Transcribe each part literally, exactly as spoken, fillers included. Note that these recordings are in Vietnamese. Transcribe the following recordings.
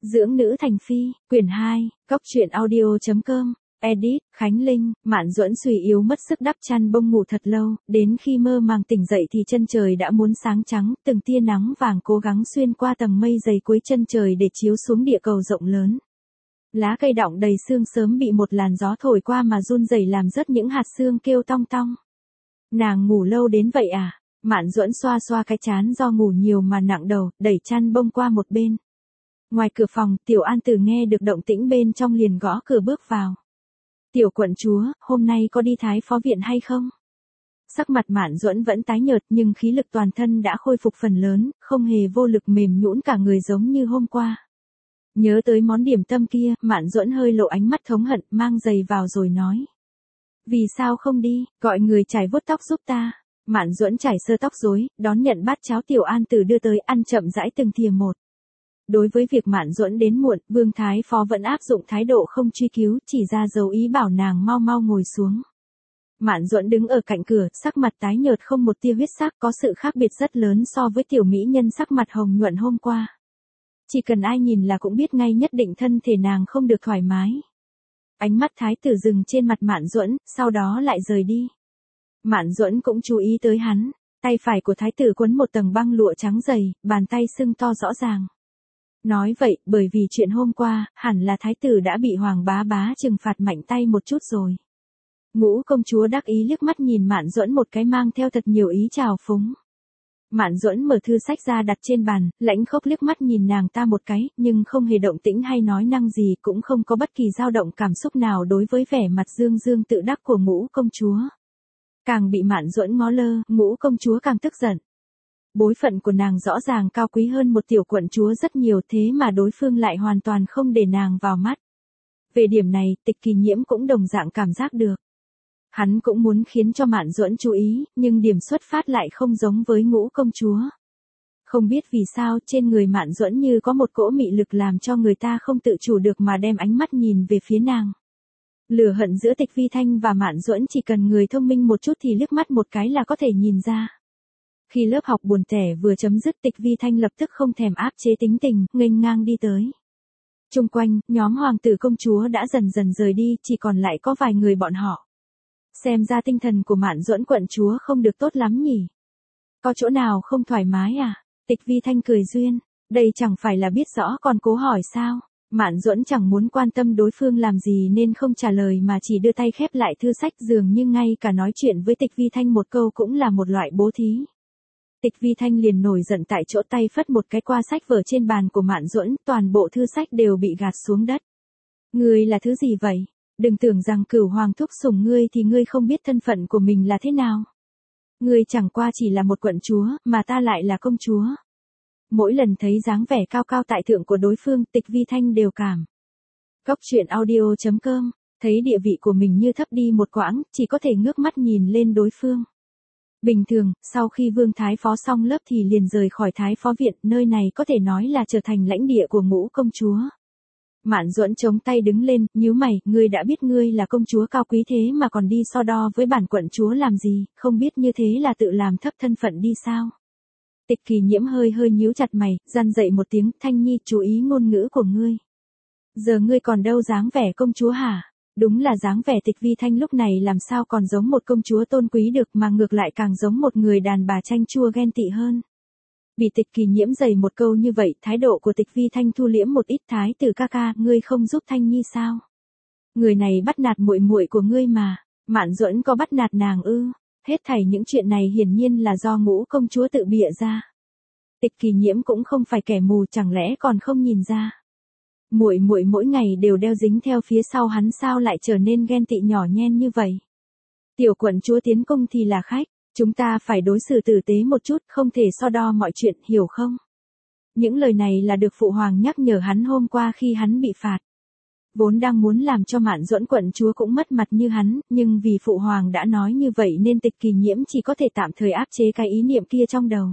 Dưỡng nữ thành phi, quyển hai, cóc truyện audio chấm com, edit, Khánh Linh. Mạn Duẫn suy yếu mất sức đắp chăn bông ngủ thật lâu, đến khi mơ màng tỉnh dậy thì chân trời đã muốn sáng trắng, từng tia nắng vàng cố gắng xuyên qua tầng mây dày cuối chân trời để chiếu xuống địa cầu rộng lớn. Lá cây đọng đầy sương sớm bị một làn gió thổi qua mà run rẩy làm rớt những hạt sương kêu tong tong. Nàng ngủ lâu đến vậy à? Mạn Duẫn xoa xoa cái trán do ngủ nhiều mà nặng đầu, đẩy chăn bông qua một bên. Ngoài cửa phòng, Tiểu An Tử nghe được động tĩnh bên trong liền gõ cửa bước vào. Tiểu quận chúa, hôm nay có đi Thái Phó Viện hay không? Sắc mặt Mạn Duẫn vẫn tái nhợt nhưng khí lực toàn thân đã khôi phục phần lớn, không hề vô lực mềm nhũn cả người giống như hôm qua. Nhớ tới món điểm tâm kia, Mạn Duẫn hơi lộ ánh mắt thống hận, mang giày vào rồi nói. Vì sao không đi, gọi người chải vuốt tóc giúp ta. Mạn Duẫn chải sơ tóc rối, đón nhận bát cháo Tiểu An Tử đưa tới, ăn chậm rãi từng thìa một. Đối với việc Mạn Duẫn đến muộn, Vương Thái Phó vẫn áp dụng thái độ không truy cứu, chỉ ra dấu ý bảo nàng mau mau ngồi xuống. Mạn Duẫn đứng ở cạnh cửa, sắc mặt tái nhợt không một tia huyết sắc, có sự khác biệt rất lớn so với tiểu mỹ nhân sắc mặt hồng nhuận hôm qua. Chỉ cần ai nhìn là cũng biết ngay nhất định thân thể nàng không được thoải mái. Ánh mắt thái tử dừng trên mặt Mạn Duẫn, sau đó lại rời đi. Mạn Duẫn cũng chú ý tới hắn, tay phải của thái tử quấn một tầng băng lụa trắng dày, bàn tay sưng to rõ ràng. Nói vậy, bởi vì chuyện hôm qua, hẳn là thái tử đã bị Hoàng bá bá trừng phạt mạnh tay một chút rồi. Ngũ công chúa đắc ý liếc mắt nhìn Mạn Duẫn một cái mang theo thật nhiều ý trào phúng. Mạn Duẫn mở thư sách ra đặt trên bàn, lãnh khốc liếc mắt nhìn nàng ta một cái, nhưng không hề động tĩnh hay nói năng gì, cũng không có bất kỳ dao động cảm xúc nào đối với vẻ mặt dương dương tự đắc của ngũ công chúa. Càng bị Mạn Duẫn ngó lơ, ngũ công chúa càng tức giận. Bối phận của nàng rõ ràng cao quý hơn một tiểu quận chúa rất nhiều, thế mà đối phương lại hoàn toàn không để nàng vào mắt. Về điểm này, Tịch Kỳ Nhiễm cũng đồng dạng cảm giác được. Hắn cũng muốn khiến cho Mạn Duẫn chú ý, nhưng điểm xuất phát lại không giống với ngũ công chúa. Không biết vì sao, trên người Mạn Duẫn như có một cỗ mị lực làm cho người ta không tự chủ được mà đem ánh mắt nhìn về phía nàng. Lửa hận giữa Tịch Vi Thanh và Mạn Duẫn chỉ cần người thông minh một chút thì liếc mắt một cái là có thể nhìn ra. Khi lớp học buồn tẻ vừa chấm dứt, Tịch Vi Thanh lập tức không thèm áp chế tính tình, nghênh ngang đi tới. Chung quanh, nhóm hoàng tử công chúa đã dần dần rời đi, chỉ còn lại có vài người bọn họ. Xem ra tinh thần của Mạn Duẫn quận chúa không được tốt lắm nhỉ. Có chỗ nào không thoải mái à? Tịch Vi Thanh cười duyên, đây chẳng phải là biết rõ còn cố hỏi sao? Mạn Duẫn chẳng muốn quan tâm đối phương làm gì nên không trả lời mà chỉ đưa tay khép lại thư sách, dường như ngay cả nói chuyện với Tịch Vi Thanh một câu cũng là một loại bố thí. Tịch Vi Thanh liền nổi giận tại chỗ, tay phất một cái qua sách vở trên bàn của Mạn Duẫn, toàn bộ thư sách đều bị gạt xuống đất. Ngươi là thứ gì vậy? Đừng tưởng rằng Cửu Hoàng thúc sủng ngươi thì ngươi không biết thân phận của mình là thế nào. Ngươi chẳng qua chỉ là một quận chúa, mà ta lại là công chúa. Mỗi lần thấy dáng vẻ cao cao tại thượng của đối phương, Tịch Vi Thanh đều cảm. Cóc truyện audio chấm com, thấy địa vị của mình như thấp đi một quãng, chỉ có thể ngước mắt nhìn lên đối phương. Bình thường, sau khi Vương Thái Phó xong lớp thì liền rời khỏi Thái Phó Viện, nơi này có thể nói là trở thành lãnh địa của ngũ công chúa. Mạn Duẫn chống tay đứng lên, nhíu mày, ngươi đã biết ngươi là công chúa cao quý thế mà còn đi so đo với bản quận chúa làm gì, không biết như thế là tự làm thấp thân phận đi sao? Tịch Kỳ Nhiễm hơi hơi nhíu chặt mày, răn dậy một tiếng, Thanh Nhi chú ý ngôn ngữ của ngươi. Giờ ngươi còn đâu dáng vẻ công chúa hả? Đúng là dáng vẻ Tịch Vi Thanh lúc này làm sao còn giống một công chúa tôn quý được mà ngược lại càng giống một người đàn bà chanh chua ghen tị hơn. Bị Tịch Kỳ Nhiễm dày một câu như vậy, thái độ của Tịch Vi Thanh thu liễm một ít. Thái tử ca ca, ngươi không giúp Thanh Nhi sao? Người này bắt nạt muội muội của ngươi mà. Mạn Duẫn có bắt nạt nàng ư? Hết thảy những chuyện này hiển nhiên là do ngũ công chúa tự bịa ra. Tịch Kỳ Nhiễm cũng không phải kẻ mù, chẳng lẽ còn không nhìn ra? Muội muội mỗi ngày đều đeo dính theo phía sau hắn, sao lại trở nên ghen tị nhỏ nhen như vậy? Tiểu quận chúa tiến cung thì là khách, chúng ta phải đối xử tử tế một chút, không thể so đo mọi chuyện, hiểu không? Những lời này là được phụ hoàng nhắc nhở hắn hôm qua khi hắn bị phạt. Vốn đang muốn làm cho Mạn Duẫn quận chúa cũng mất mặt như hắn, nhưng vì phụ hoàng đã nói như vậy nên Tịch Kỳ Nhiễm chỉ có thể tạm thời áp chế cái ý niệm kia trong đầu.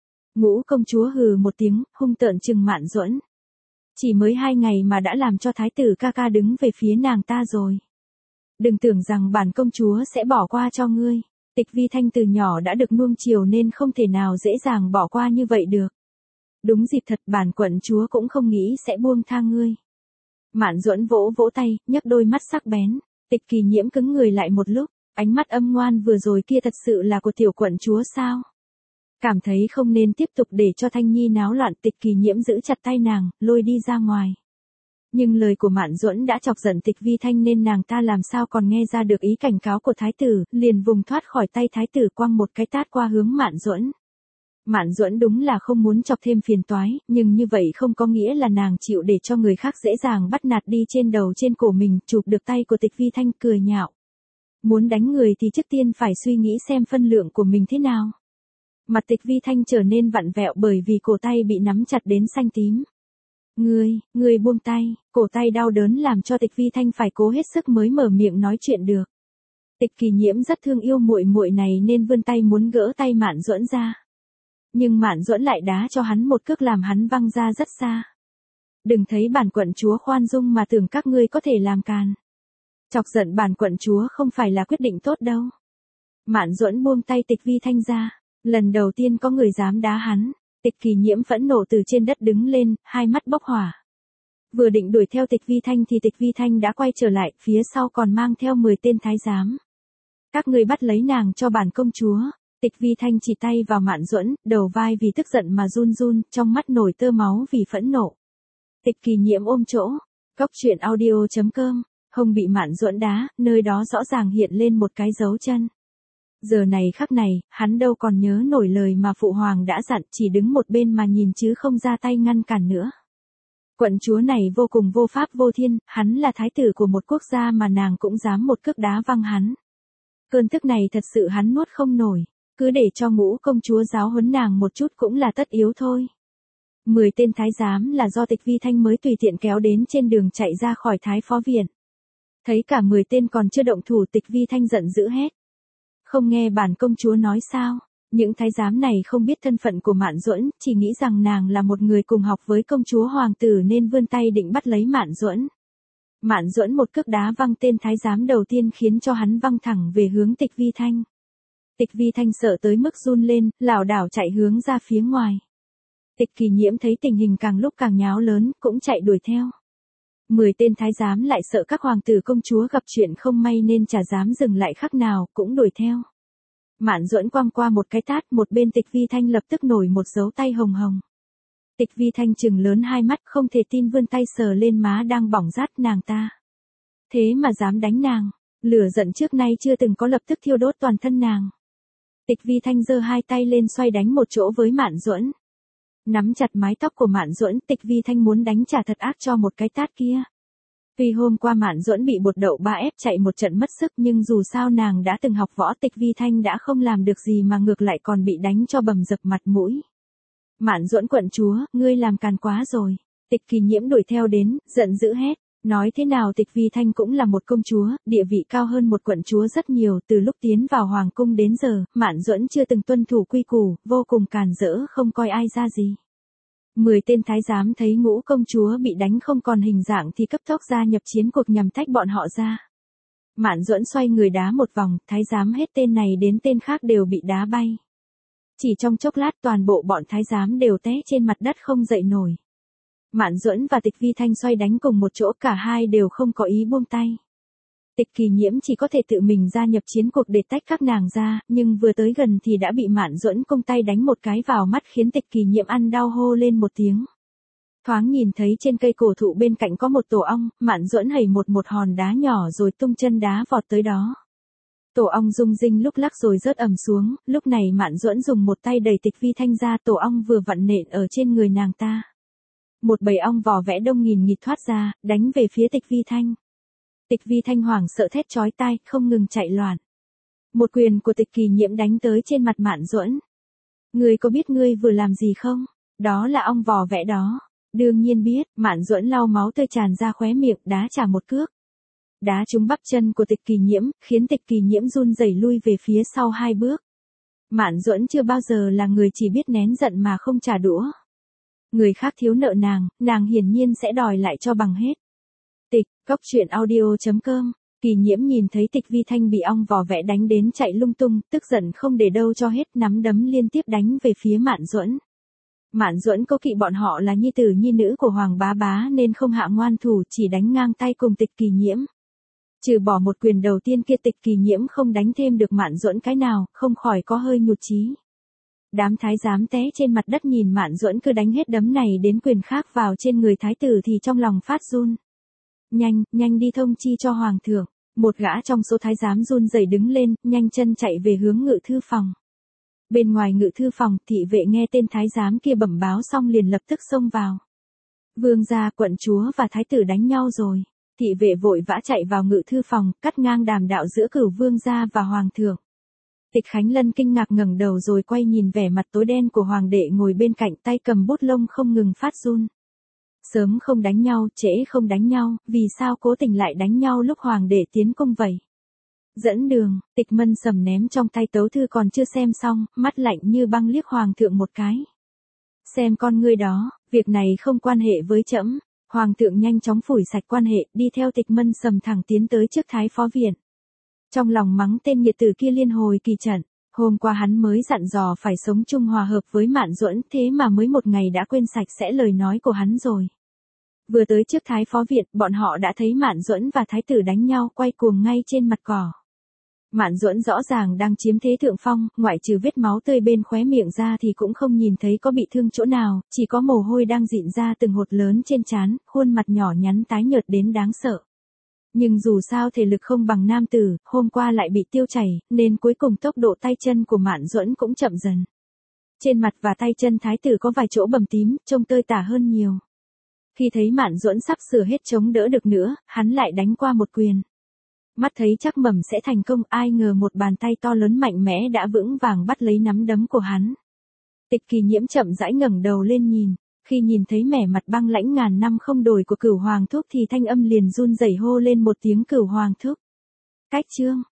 Ngũ công chúa hừ một tiếng, hung tợn trừng Mạn Duẫn. Chỉ mới hai ngày mà đã làm cho thái tử ca ca đứng về phía nàng ta rồi. Đừng tưởng rằng bản công chúa sẽ bỏ qua cho ngươi. Tịch Vi Thanh từ nhỏ đã được nuông chiều nên không thể nào dễ dàng bỏ qua như vậy được. Đúng dịp thật, bản quận chúa cũng không nghĩ sẽ buông tha ngươi. Mạn Duẫn vỗ vỗ tay, nhấc đôi mắt sắc bén. Tịch Kỳ Nhiễm cứng người lại một lúc, ánh mắt âm ngoan vừa rồi kia thật sự là của tiểu quận chúa sao? Cảm thấy không nên tiếp tục để cho Thanh Nhi náo loạn, Tịch Kỳ Nhiễm giữ chặt tay nàng, lôi đi ra ngoài. Nhưng lời của Mạn Duẫn đã chọc giận Tịch Vi Thanh nên nàng ta làm sao còn nghe ra được ý cảnh cáo của thái tử, liền vùng thoát khỏi tay thái tử quăng một cái tát qua hướng Mạn Duẫn. Mạn Duẫn đúng là không muốn chọc thêm phiền toái, nhưng như vậy không có nghĩa là nàng chịu để cho người khác dễ dàng bắt nạt đi trên đầu trên cổ mình, chụp được tay của Tịch Vi Thanh cười nhạo. Muốn đánh người thì trước tiên phải suy nghĩ xem phân lượng của mình thế nào. Mặt Tịch Vi Thanh trở nên vặn vẹo bởi vì cổ tay bị nắm chặt đến xanh tím. Ngươi, ngươi buông tay, cổ tay đau đớn làm cho Tịch Vi Thanh phải cố hết sức mới mở miệng nói chuyện được. Tịch Kỳ Nhiễm rất thương yêu muội muội này nên vươn tay muốn gỡ tay Mạn Duẫn ra. Nhưng Mạn Duẫn lại đá cho hắn một cước làm hắn văng ra rất xa. Đừng thấy bản quận chúa khoan dung mà tưởng các ngươi có thể làm càn. Chọc giận bản quận chúa không phải là quyết định tốt đâu. Mạn Duẫn buông tay Tịch Vi Thanh ra. Lần đầu tiên có người dám đá hắn. Tịch Kỳ Nhiễm phẫn nộ từ trên đất đứng lên, hai mắt bốc hỏa. Vừa định đuổi theo Tịch Vi Thanh thì Tịch Vi Thanh đã quay trở lại, phía sau còn mang theo mười tên thái giám. Các ngươi bắt lấy nàng cho bản công chúa. Tịch Vi Thanh chỉ tay vào Mạn Duẫn, đầu vai vì tức giận mà run run, trong mắt nổi tơ máu vì phẫn nộ. Tịch Kỳ Nhiễm ôm chỗ. Cốc truyện audio chấm com. Hông bị Mạn Duẫn đá, nơi đó rõ ràng hiện lên một cái dấu chân. Giờ này khắc này, hắn đâu còn nhớ nổi lời mà phụ hoàng đã dặn, chỉ đứng một bên mà nhìn chứ không ra tay ngăn cản nữa. Quận chúa này vô cùng vô pháp vô thiên, hắn là thái tử của một quốc gia mà nàng cũng dám một cước đá văng hắn. Cơn tức này thật sự hắn nuốt không nổi, cứ để cho Ngũ công chúa giáo huấn nàng một chút cũng là tất yếu thôi. Mười tên thái giám là do Tịch Vi Thanh mới tùy tiện kéo đến trên đường chạy ra khỏi thái phó viện. Thấy cả mười tên còn chưa động thủ, Tịch Vi Thanh giận dữ hét. Không nghe bản công chúa nói sao? Những thái giám này không biết thân phận của Mạn Duẫn, chỉ nghĩ rằng nàng là một người cùng học với công chúa hoàng tử nên vươn tay định bắt lấy Mạn Duẫn. Mạn Duẫn một cước đá văng tên thái giám đầu tiên khiến cho hắn văng thẳng về hướng Tịch Vi Thanh. Tịch Vi Thanh sợ tới mức run lên, lảo đảo chạy hướng ra phía ngoài. Tịch Kỳ Nhiễm thấy tình hình càng lúc càng nháo lớn, cũng chạy đuổi theo. Mười tên thái giám lại sợ các hoàng tử công chúa gặp chuyện không may nên chả dám dừng lại khắc nào, cũng đuổi theo. Mạn Duẫn quăng qua một cái tát, một bên Tịch Vi Thanh lập tức nổi một dấu tay hồng hồng. Tịch Vi Thanh trừng lớn hai mắt, không thể tin vươn tay sờ lên má đang bỏng rát nàng ta. Thế mà dám đánh nàng, lửa giận trước nay chưa từng có lập tức thiêu đốt toàn thân nàng. Tịch Vi Thanh giơ hai tay lên xoay đánh một chỗ với Mạn Duẫn. Nắm chặt mái tóc của Mạn Duẫn, Tịch Vi Thanh muốn đánh trả thật ác cho một cái tát kia. Tuy hôm qua Mạn Duẫn bị bột đậu ba ép chạy một trận mất sức nhưng dù sao nàng đã từng học võ, Tịch Vi Thanh đã không làm được gì mà ngược lại còn bị đánh cho bầm dập mặt mũi. Mạn Duẫn quận chúa, ngươi làm càn quá rồi. Tịch Kỳ Nhiễm đuổi theo đến, giận dữ hét. Nói thế nào Tịch Vi Thanh cũng là một công chúa, địa vị cao hơn một quận chúa rất nhiều, từ lúc tiến vào hoàng cung đến giờ, Mạn Duẫn chưa từng tuân thủ quy củ, vô cùng càn rỡ không coi ai ra gì. Mười tên thái giám thấy Ngũ công chúa bị đánh không còn hình dạng thì cấp tốc gia nhập chiến cuộc nhằm tách bọn họ ra. Mạn Duẫn xoay người đá một vòng, thái giám hết tên này đến tên khác đều bị đá bay. Chỉ trong chốc lát toàn bộ bọn thái giám đều té trên mặt đất không dậy nổi. Mạn Duẫn và Tịch Vi Thanh xoay đánh cùng một chỗ, cả hai đều không có ý buông tay. Tịch Kỳ Nhiễm chỉ có thể tự mình gia nhập chiến cuộc để tách các nàng ra, nhưng vừa tới gần thì đã bị Mạn Duẫn công tay đánh một cái vào mắt khiến Tịch Kỳ Nhiễm ăn đau hô lên một tiếng. Thoáng nhìn thấy trên cây cổ thụ bên cạnh có một tổ ong, Mạn Duẫn hầy một một hòn đá nhỏ rồi tung chân đá vọt tới đó. Tổ ong rung rinh lúc lắc rồi rớt ầm xuống, lúc này Mạn Duẫn dùng một tay đẩy Tịch Vi Thanh ra, tổ ong vừa vặn nện ở trên người nàng ta. Một bầy ong vò vẽ đông nghìn nghịt thoát ra, đánh về phía Tịch Vi Thanh. Tịch Vi Thanh hoảng sợ thét chói tai, không ngừng chạy loạn. Một quyền của Tịch Kỳ Nhiễm đánh tới trên mặt Mạn Duẫn. Ngươi có biết ngươi vừa làm gì không? Đó là ong vò vẽ đó. Đương nhiên biết, Mạn Duẫn lau máu tươi tràn ra khóe miệng, đá trả một cước. Đá trúng bắp chân của Tịch Kỳ Nhiễm, khiến Tịch Kỳ Nhiễm run rẩy lui về phía sau hai bước. Mạn Duẫn chưa bao giờ là người chỉ biết nén giận mà không trả đũa. Người khác thiếu nợ nàng, nàng hiển nhiên sẽ đòi lại cho bằng hết. Tịch, cốc truyện audio chấm com. Kỳ Nhiễm nhìn thấy Tịch Vi Thanh bị ong vò vẽ đánh đến chạy lung tung, tức giận không để đâu cho hết, nắm đấm liên tiếp đánh về phía Mạn Duẫn. Mạn Duẫn cố kỵ bọn họ là nhi tử nhi nữ của Hoàng bá bá nên không hạ ngoan thủ, chỉ đánh ngang tay cùng Tịch Kỳ Nhiễm. Trừ bỏ một quyền đầu tiên kia, Tịch Kỳ Nhiễm không đánh thêm được Mạn Duẫn cái nào, không khỏi có hơi nhụt chí. Đám thái giám té trên mặt đất nhìn Mạn Duẫn cứ đánh hết đấm này đến quyền khác vào trên người thái tử thì trong lòng phát run. Nhanh, nhanh đi thông chi cho Hoàng thượng. Một gã trong số thái giám run rẩy đứng lên, nhanh chân chạy về hướng ngự thư phòng. Bên ngoài ngự thư phòng, thị vệ nghe tên thái giám kia bẩm báo xong liền lập tức xông vào. Vương gia, quận chúa và thái tử đánh nhau rồi. Thị vệ vội vã chạy vào ngự thư phòng, cắt ngang đàm đạo giữa cửu vương gia và hoàng thượng. Tịch Khánh Lân kinh ngạc ngẩng đầu rồi quay nhìn vẻ mặt tối đen của hoàng đệ ngồi bên cạnh, tay cầm bút lông không ngừng phát run. Sớm không đánh nhau, trễ không đánh nhau, vì sao cố tình lại đánh nhau lúc hoàng đệ tiến cung vậy? Dẫn đường, Tịch Mân Sầm ném trong tay tấu thư còn chưa xem xong, mắt lạnh như băng liếc hoàng thượng một cái. Xem con ngươi đó, việc này không quan hệ với trẫm. Hoàng thượng nhanh chóng phủi sạch quan hệ, đi theo Tịch Mân Sầm thẳng tiến tới trước thái phó viện. Trong lòng mắng tên nghiệt tử kia liên hồi kỳ trận, hôm qua hắn mới dặn dò phải sống chung hòa hợp với Mạn Duẫn, thế mà mới một ngày đã quên sạch sẽ lời nói của hắn rồi. Vừa tới trước thái phó viện, bọn họ đã thấy Mạn Duẫn và thái tử đánh nhau quay cuồng ngay trên mặt cỏ. Mạn Duẫn rõ ràng đang chiếm thế thượng phong, ngoại trừ vết máu tươi bên khóe miệng ra thì cũng không nhìn thấy có bị thương chỗ nào, chỉ có mồ hôi đang rịn ra từng hột lớn trên trán, khuôn mặt nhỏ nhắn tái nhợt đến đáng sợ. Nhưng dù sao thể lực không bằng nam tử, hôm qua lại bị tiêu chảy, nên cuối cùng tốc độ tay chân của Mạn Duẫn cũng chậm dần. Trên mặt và tay chân thái tử có vài chỗ bầm tím, trông tơi tả hơn nhiều. Khi thấy Mạn Duẫn sắp sửa hết chống đỡ được nữa, hắn lại đánh qua một quyền. Mắt thấy chắc mẩm sẽ thành công, ai ngờ một bàn tay to lớn mạnh mẽ đã vững vàng bắt lấy nắm đấm của hắn. Tịch Kỳ Nhiễm chậm rãi ngẩng đầu lên nhìn, khi nhìn thấy vẻ mặt băng lãnh ngàn năm không đổi của Cửu Hoàng thúc thì thanh âm liền run rẩy hô lên một tiếng Cửu Hoàng thúc. Cách chương